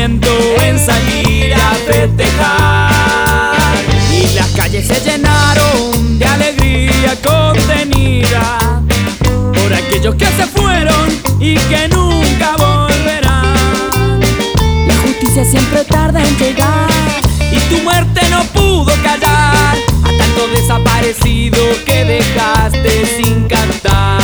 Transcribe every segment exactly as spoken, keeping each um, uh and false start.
arrepentimiento en salir a festejar. Y las calles se llenaron de alegría contenida por aquellos que se fueron y que nunca volverán. La justicia siempre tarda en llegar y tu muerte no pudo callar a tanto desaparecido que dejaste sin cantar.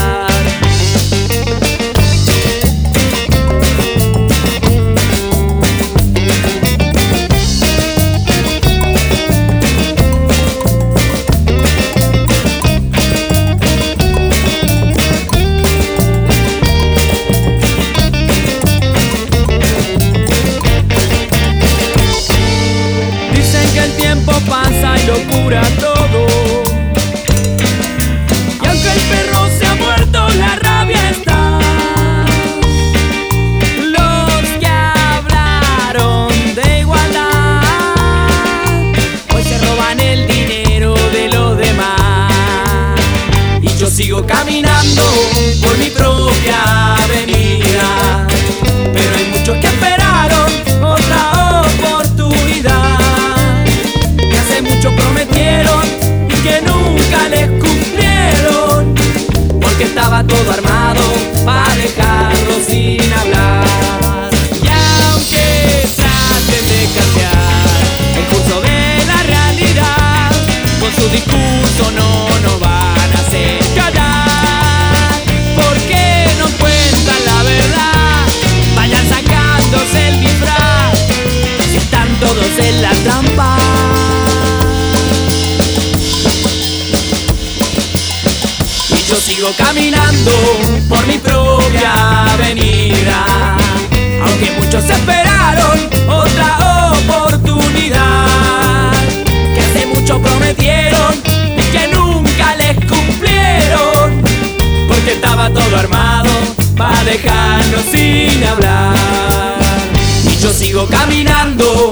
Pasa y lo cura todo, y aunque el perro se ha muerto, la rabia está. Los que hablaron de igualdad hoy se roban el dinero de los demás. Y yo sigo caminando por mi propia avenida, pero hay muchos que esperaron otra oportunidad. Muchos prometieron y que nunca les cumplieron, porque estaba todo armado para dejarlo sin hablar. Y aunque traten de cambiar el curso de la realidad, con su discurso no nos van a hacer callar, porque no cuentan la verdad. Vayan sacándose el disfraz si están todos en la trampa. Yo sigo caminando por mi propia avenida, aunque muchos esperaron otra oportunidad, que hace mucho prometieron y que nunca les cumplieron, porque estaba todo armado para dejarnos sin hablar. Y yo sigo caminando